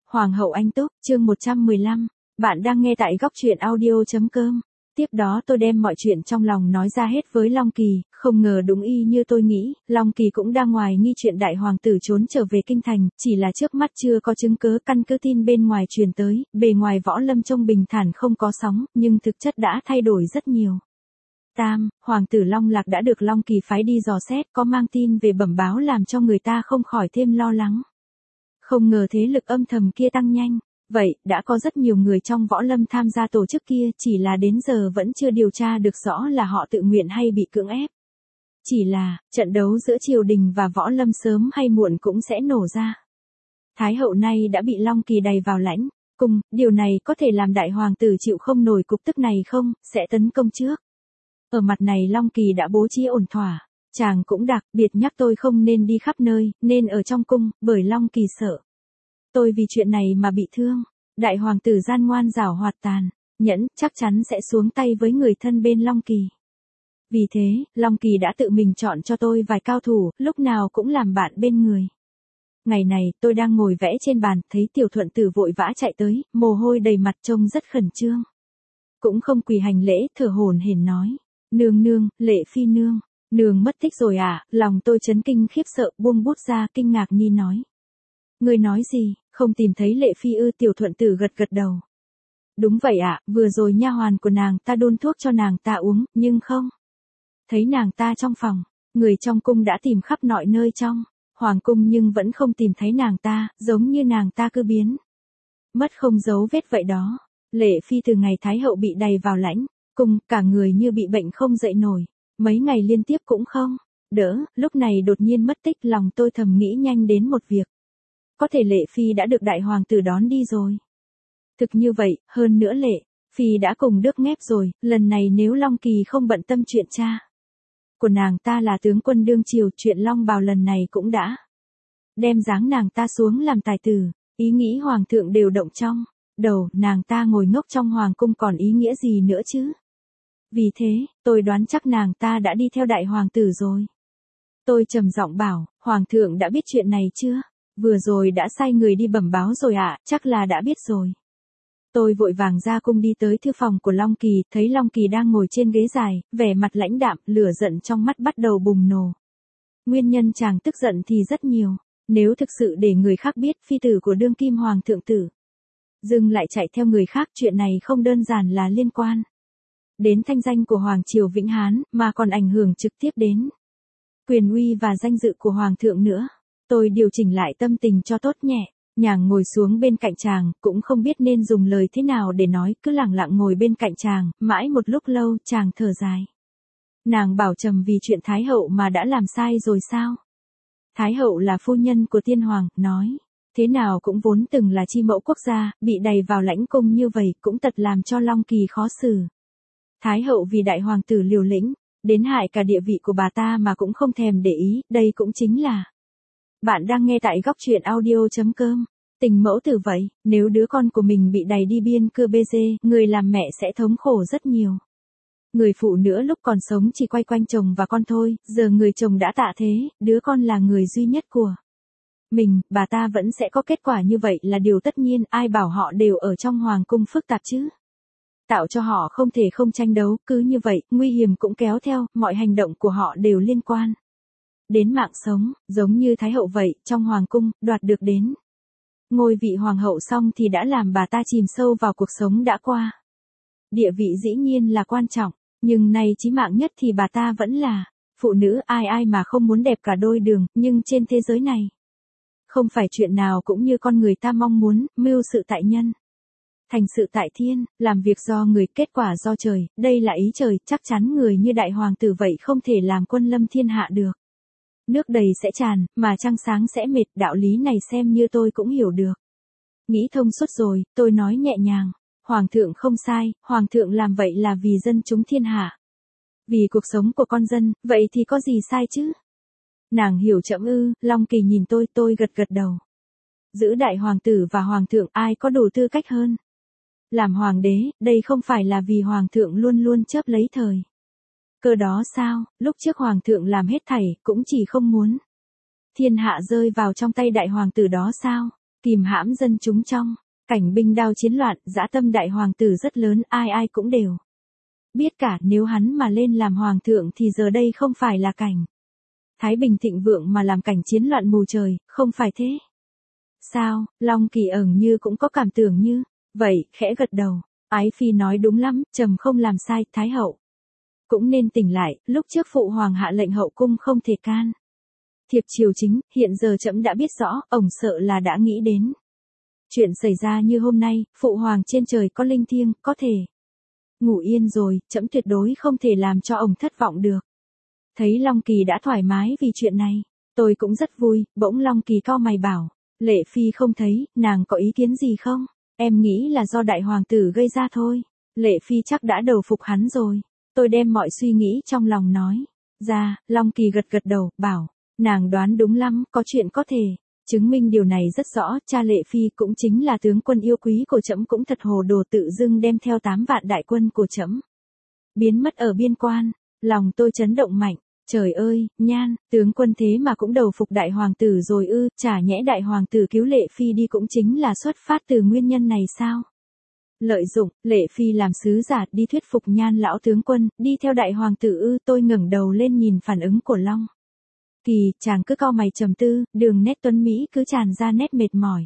Hoàng hậu Anh Túc, chương 115. Bạn đang nghe tại góc truyện audio.com. Tiếp đó tôi đem mọi chuyện trong lòng nói ra hết với Long Kỳ, không ngờ đúng y như tôi nghĩ, Long Kỳ cũng đang hoài nghi chuyện đại hoàng tử trốn trở về kinh thành, chỉ là trước mắt chưa có chứng cứ, căn cứ tin bên ngoài truyền tới, bề ngoài Võ Lâm trông bình thản không có sóng, nhưng thực chất đã thay đổi rất nhiều. Hoàng tử Long Lạc đã được Long Kỳ phái đi dò xét, có mang tin về bẩm báo làm cho người ta không khỏi thêm lo lắng. Không ngờ thế lực âm thầm kia tăng nhanh. Vậy, đã có rất nhiều người trong Võ Lâm tham gia tổ chức kia, chỉ là đến giờ vẫn chưa điều tra được rõ là họ tự nguyện hay bị cưỡng ép. Chỉ là, trận đấu giữa triều đình và Võ Lâm sớm hay muộn cũng sẽ nổ ra. Thái hậu nay đã bị Long Kỳ đày vào lãnh cung, điều này có thể làm đại hoàng tử chịu không nổi cục tức này không, sẽ tấn công trước. Ở mặt này Long Kỳ đã bố trí ổn thỏa, chàng cũng đặc biệt nhắc tôi không nên đi khắp nơi, nên ở trong cung, bởi Long Kỳ sợ tôi vì chuyện này mà bị thương. Đại hoàng tử gian ngoan giảo hoạt tàn, nhẫn, chắc chắn sẽ xuống tay với người thân bên Long Kỳ. Vì thế, Long Kỳ đã tự mình chọn cho tôi vài cao thủ, lúc nào cũng làm bạn bên người. Ngày này, tôi đang ngồi vẽ trên bàn, thấy Tiểu Thuận Tử vội vã chạy tới, mồ hôi đầy mặt trông rất khẩn trương. Cũng không quỳ hành lễ, thở hổn hển nói: "Nương nương, Lệ phi nương, nương mất tích rồi à?" Lòng tôi chấn kinh khiếp sợ, buông bút ra kinh ngạc ni nói: "Ngươi nói gì, không tìm thấy Lệ phi ư?" Tiểu Thuận Tử gật gật đầu. "Đúng vậy ạ, vừa rồi nha hoàn của nàng ta đun thuốc cho nàng ta uống, nhưng không thấy nàng ta trong phòng. Người trong cung đã tìm khắp mọi nơi trong hoàng cung nhưng vẫn không tìm thấy nàng ta, giống như nàng ta cứ biến mất không dấu vết vậy đó." Lệ phi từ ngày Thái hậu bị đày vào lãnh cung, cả người như bị bệnh không dậy nổi, mấy ngày liên tiếp cũng không đỡ, lúc này đột nhiên mất tích. Lòng tôi thầm nghĩ nhanh đến một việc. Có thể Lệ phi đã được đại hoàng tử đón đi rồi. Thực như vậy, hơn nữa Lệ phi đã cùng Đức Ngép rồi, lần này nếu Long Kỳ không bận tâm chuyện cha của nàng ta là tướng quân đương triều, chuyện Long Bào lần này cũng đã đem giáng nàng ta xuống làm tài tử. Ý nghĩ hoàng thượng đều động trong đầu, nàng ta ngồi ngốc trong hoàng cung còn ý nghĩa gì nữa chứ. Vì thế, tôi đoán chắc nàng ta đã đi theo đại hoàng tử rồi. Tôi trầm giọng bảo: "Hoàng thượng đã biết chuyện này chưa?" "Vừa rồi đã sai người đi bẩm báo rồi ạ." "Chắc là đã biết rồi." Tôi vội vàng ra cung đi tới thư phòng của Long Kỳ, thấy Long Kỳ đang ngồi trên ghế dài, vẻ mặt lãnh đạm, lửa giận trong mắt bắt đầu bùng nổ. Nguyên nhân chàng tức giận thì rất nhiều. Nếu thực sự để người khác biết phi tử của đương kim hoàng thượng tử dừng lại chạy theo người khác, chuyện này không đơn giản là liên quan đến thanh danh của Hoàng triều Vĩnh Hán, mà còn ảnh hưởng trực tiếp đến quyền uy và danh dự của Hoàng thượng nữa. Tôi điều chỉnh lại tâm tình cho tốt nhẹ, nhàng ngồi xuống bên cạnh chàng, cũng không biết nên dùng lời thế nào để nói, cứ lặng lặng ngồi bên cạnh chàng, mãi một lúc lâu chàng thở dài. "Nàng bảo trầm vì chuyện Thái hậu mà đã làm sai rồi sao?" Thái hậu là phu nhân của tiên hoàng, nói thế nào cũng vốn từng là chi mẫu quốc gia, bị đày vào lãnh cung như vậy cũng thật làm cho Long Kỳ khó xử. Thái hậu vì đại hoàng tử liều lĩnh, đến hại cả địa vị của bà ta mà cũng không thèm để ý, đây cũng chính là... Bạn đang nghe tại góc truyện audio.com. Tình mẫu tử vậy, nếu đứa con của mình bị đày đi biên cương BG, người làm mẹ sẽ thống khổ rất nhiều. Người phụ nữ lúc còn sống chỉ quay quanh chồng và con thôi, giờ người chồng đã tạ thế, đứa con là người duy nhất của mình, bà ta vẫn sẽ có kết quả như vậy là điều tất nhiên, ai bảo họ đều ở trong hoàng cung phức tạp chứ. Tạo cho họ không thể không tranh đấu, cứ như vậy, nguy hiểm cũng kéo theo, mọi hành động của họ đều liên quan đến mạng sống, giống như Thái hậu vậy, trong hoàng cung, đoạt được đến ngôi vị hoàng hậu xong thì đã làm bà ta chìm sâu vào cuộc sống đã qua. Địa vị dĩ nhiên là quan trọng, nhưng nay chí mạng nhất thì bà ta vẫn là phụ nữ, ai mà không muốn đẹp cả đôi đường, nhưng trên thế giới này, không phải chuyện nào cũng như con người ta mong muốn, mưu sự tại nhân, thành sự tại thiên, làm việc do người, kết quả do trời, đây là ý trời, chắc chắn người như đại hoàng tử vậy không thể làm quân lâm thiên hạ được. Nước đầy sẽ tràn, mà trăng sáng sẽ mệt, đạo lý này xem như tôi cũng hiểu được. Nghĩ thông suốt rồi, tôi nói nhẹ nhàng: "Hoàng thượng không sai, hoàng thượng làm vậy là vì dân chúng thiên hạ. Vì cuộc sống của con dân, vậy thì có gì sai chứ?" "Nàng hiểu chậm ư?" Long Kỳ nhìn tôi gật gật đầu. Giữ đại hoàng tử và hoàng thượng ai có đủ tư cách hơn làm hoàng đế, đây không phải là vì hoàng thượng luôn luôn chớp lấy thời cơ đó sao? Lúc trước hoàng thượng làm hết thảy, cũng chỉ không muốn thiên hạ rơi vào trong tay đại hoàng tử đó sao? kìm hãm dân chúng trong cảnh binh đao chiến loạn, dã tâm đại hoàng tử rất lớn, ai ai cũng đều biết cả, nếu hắn mà lên làm hoàng thượng thì giờ đây không phải là cảnh thái bình thịnh vượng mà làm cảnh chiến loạn mù trời, không phải thế. Sao? Long Kỳ như cũng có cảm tưởng như vậy, khẽ gật đầu. Ái phi nói đúng lắm, trẫm không làm sai, thái hậu cũng nên tỉnh lại, lúc trước phụ hoàng hạ lệnh hậu cung không thể can thiệp triều chính, hiện giờ trẫm đã biết rõ, ổng sợ là đã nghĩ đến chuyện xảy ra như hôm nay, phụ hoàng trên trời có linh thiêng, có thể ngủ yên rồi, trẫm tuyệt đối không thể làm cho ổng thất vọng được. Thấy Long Kỳ đã thoải mái vì chuyện này, tôi cũng rất vui, bỗng Long Kỳ cau mày bảo, Lệ Phi không thấy, nàng có ý kiến gì không? Em nghĩ là do đại hoàng tử gây ra thôi. Lệ Phi chắc đã đầu phục hắn rồi. Tôi đem mọi suy nghĩ trong lòng nói ra, Long Kỳ gật gật đầu, bảo, nàng đoán đúng lắm, có chuyện có thể chứng minh điều này rất rõ, cha Lệ Phi cũng chính là tướng quân yêu quý của trẫm cũng thật hồ đồ, tự dưng đem theo 8 vạn đại quân của trẫm biến mất ở biên quan. Lòng tôi chấn động mạnh. Trời ơi, Nhan, tướng quân thế mà cũng đầu phục đại hoàng tử rồi ư, chả nhẽ đại hoàng tử cứu Lệ Phi đi cũng chính là xuất phát từ nguyên nhân này sao? Lợi dụng, Lệ Phi làm sứ giả đi thuyết phục Nhan lão tướng quân, đi theo đại hoàng tử ư, tôi ngẩng đầu lên nhìn phản ứng của Long Kỳ, chàng cứ cau mày trầm tư, đường nét tuấn Mỹ cứ tràn ra nét mệt mỏi.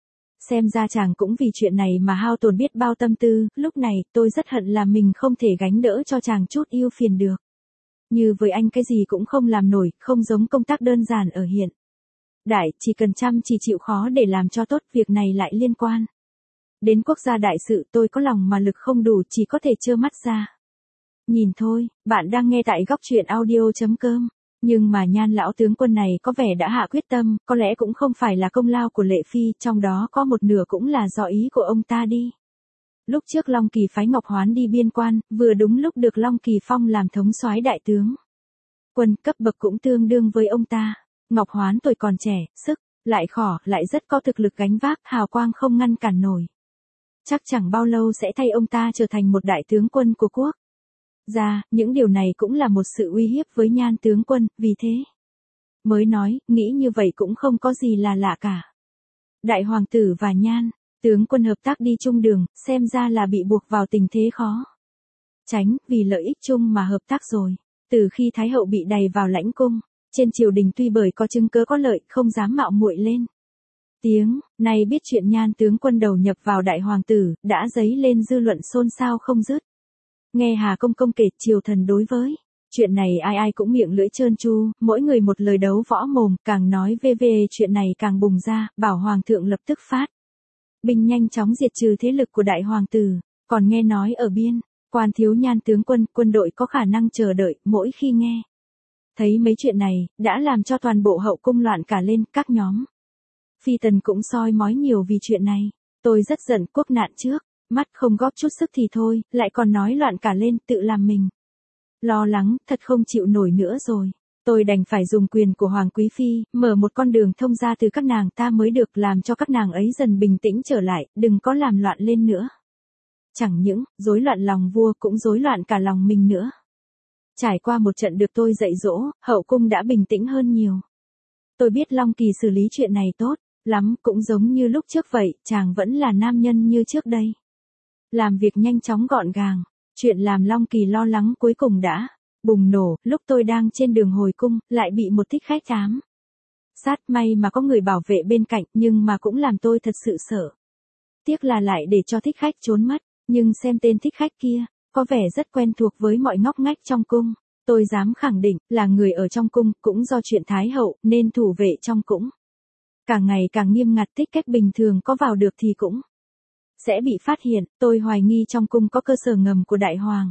Xem ra chàng cũng vì chuyện này mà hao tổn biết bao tâm tư, lúc này tôi rất hận là mình không thể gánh đỡ cho chàng chút ưu phiền được. Như với anh cái gì cũng không làm nổi, không giống công tác đơn giản ở hiện đại, chỉ cần chăm chỉ chịu khó để làm cho tốt, việc này lại liên quan đến quốc gia đại sự, tôi có lòng mà lực không đủ, chỉ có thể trơ mắt ra nhìn thôi. Bạn đang nghe tại góc truyện audio.com. Nhưng mà Nhan lão tướng quân này có vẻ đã hạ quyết tâm, có lẽ cũng không phải là công lao của Lệ Phi, trong đó có một nửa cũng là do ý của ông ta đi. Lúc trước Long Kỳ phái Ngọc Hoán đi biên quan, vừa đúng lúc được Long Kỳ phong làm thống soái đại tướng quân, cấp bậc cũng tương đương với ông ta. Ngọc Hoán tuổi còn trẻ, sức lại khỏ, lại rất có thực lực gánh vác, hào quang không ngăn cản nổi. Chắc chẳng bao lâu sẽ thay ông ta trở thành một đại tướng quân của quốc gia, những điều này cũng là một sự uy hiếp với Nhan tướng quân, vì thế mới nói, nghĩ như vậy cũng không có gì là lạ cả. Đại hoàng tử và Nhan tướng quân hợp tác đi chung đường, xem ra là bị buộc vào tình thế khó tránh, vì lợi ích chung mà hợp tác rồi. Từ khi Thái hậu bị đày vào lãnh cung, trên triều đình tuy bởi có chứng cớ có lợi, không dám mạo muội lên tiếng, nay biết chuyện Nhan tướng quân đầu nhập vào đại hoàng tử, đã dấy lên dư luận xôn xao không dứt. Nghe Hà Công Công kể, triều thần đối với chuyện này ai ai cũng miệng lưỡi trơn tru, mỗi người một lời đấu võ mồm, càng nói về chuyện này càng bùng ra, bảo hoàng thượng lập tức phát binh nhanh chóng diệt trừ thế lực của đại hoàng tử. Còn nghe nói ở biên quan thiếu Nhan tướng quân, quân đội có khả năng chờ đợi, mỗi khi nghe thấy mấy chuyện này, đã làm cho toàn bộ hậu cung loạn cả lên, các nhóm phi tần cũng soi mói nhiều vì chuyện này. Tôi rất giận, quốc nạn trước mắt không góp chút sức thì thôi, lại còn nói loạn cả lên, tự làm mình lo lắng, thật không chịu nổi nữa rồi. Tôi đành phải dùng quyền của Hoàng Quý Phi, mở một con đường thông ra từ các nàng ta mới được, làm cho các nàng ấy dần bình tĩnh trở lại, đừng có làm loạn lên nữa. Chẳng những rối loạn lòng vua, cũng rối loạn cả lòng mình nữa. Trải qua một trận được tôi dạy dỗ, hậu cung đã bình tĩnh hơn nhiều. Tôi biết Long Kỳ xử lý chuyện này tốt lắm, cũng giống như lúc trước vậy, chàng vẫn là nam nhân như trước đây. Làm việc nhanh chóng gọn gàng. Chuyện làm Long Kỳ lo lắng cuối cùng đã bùng nổ, lúc tôi đang trên đường hồi cung, lại bị một thích khách ám sát, may mà có người bảo vệ bên cạnh, nhưng mà cũng làm tôi thật sự sợ. Tiếc là lại để cho thích khách trốn mất, nhưng xem tên thích khách kia, có vẻ rất quen thuộc với mọi ngóc ngách trong cung. Tôi dám khẳng định, là người ở trong cung, cũng do chuyện Thái hậu, nên thủ vệ trong cũng càng ngày càng nghiêm ngặt, thích khách bình thường có vào được thì cũng sẽ bị phát hiện. Tôi hoài nghi trong cung có cơ sở ngầm của đại hoàng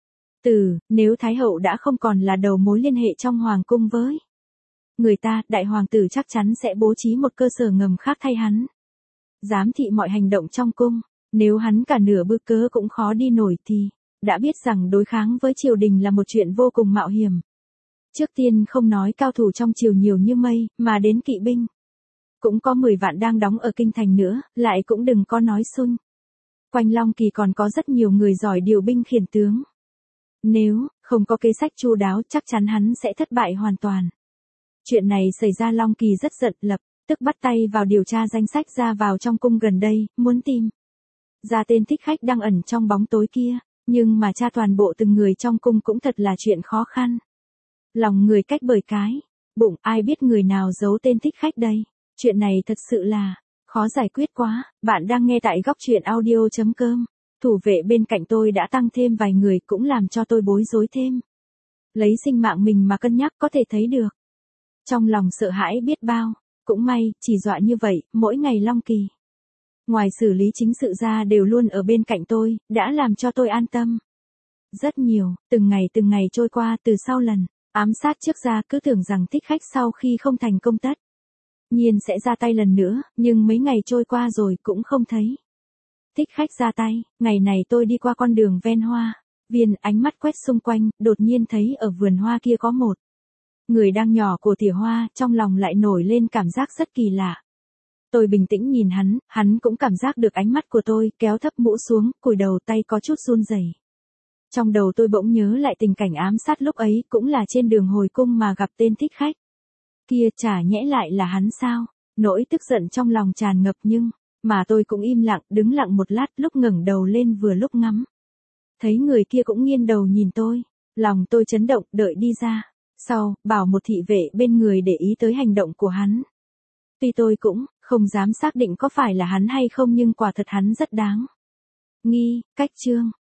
tử, nếu Thái hậu đã không còn là đầu mối liên hệ trong hoàng cung với người ta, đại hoàng tử chắc chắn sẽ bố trí một cơ sở ngầm khác thay hắn giám thị mọi hành động trong cung. Nếu hắn cả nửa bữa cớ cũng khó đi nổi thì đã biết rằng đối kháng với triều đình là một chuyện vô cùng mạo hiểm. Trước tiên không nói cao thủ trong triều nhiều như mây, mà đến kỵ binh cũng có 10 vạn đang đóng ở kinh thành nữa, lại cũng đừng có nói xung quanh Long Kỳ còn có rất nhiều người giỏi điều binh khiển tướng. Nếu không có kế sách chu đáo, chắc chắn hắn sẽ thất bại hoàn toàn. Chuyện này xảy ra Long Kỳ rất giận, lập tức bắt tay vào điều tra danh sách ra vào trong cung gần đây, muốn tìm ra tên thích khách đang ẩn trong bóng tối kia, nhưng mà tra toàn bộ từng người trong cung cũng thật là chuyện khó khăn. Lòng người cách bởi cái bụng, ai biết người nào giấu tên thích khách đây. Chuyện này thật sự là khó giải quyết quá. Bạn đang nghe tại góc truyện audio.com. Thủ vệ bên cạnh tôi đã tăng thêm vài người cũng làm cho tôi bối rối thêm. Lấy sinh mạng mình mà cân nhắc có thể thấy được. Trong lòng sợ hãi biết bao, cũng may, chỉ dọa như vậy, mỗi ngày Long Kỳ ngoài xử lý chính sự ra đều luôn ở bên cạnh tôi, đã làm cho tôi an tâm. Rất nhiều, từng ngày trôi qua từ sau lần ám sát trước ra cứ tưởng rằng thích khách sau khi không thành công tất nhiên sẽ ra tay lần nữa, nhưng mấy ngày trôi qua rồi cũng không thấy thích khách ra tay. Ngày này tôi đi qua con đường ven hoa viên, ánh mắt quét xung quanh, đột nhiên thấy ở vườn hoa kia có một người đang nhỏ của tỉa hoa, trong lòng lại nổi lên cảm giác rất kỳ lạ. Tôi bình tĩnh nhìn hắn cũng cảm giác được ánh mắt của tôi, kéo thấp mũ xuống, cúi đầu, tay có chút run rẩy. Trong đầu tôi bỗng nhớ lại tình cảnh ám sát lúc ấy, cũng là trên đường hồi cung mà gặp tên thích khách kia, chả nhẽ lại là hắn sao? Nỗi tức giận trong lòng tràn ngập, nhưng mà tôi cũng im lặng, đứng lặng một lát, lúc ngẩng đầu lên vừa lúc ngắm thấy người kia cũng nghiêng đầu nhìn tôi. Lòng tôi chấn động, đợi đi ra sau, bảo một thị vệ bên người để ý tới hành động của hắn. Tuy tôi cũng không dám xác định có phải là hắn hay không, nhưng quả thật hắn rất đáng nghi. Cách chương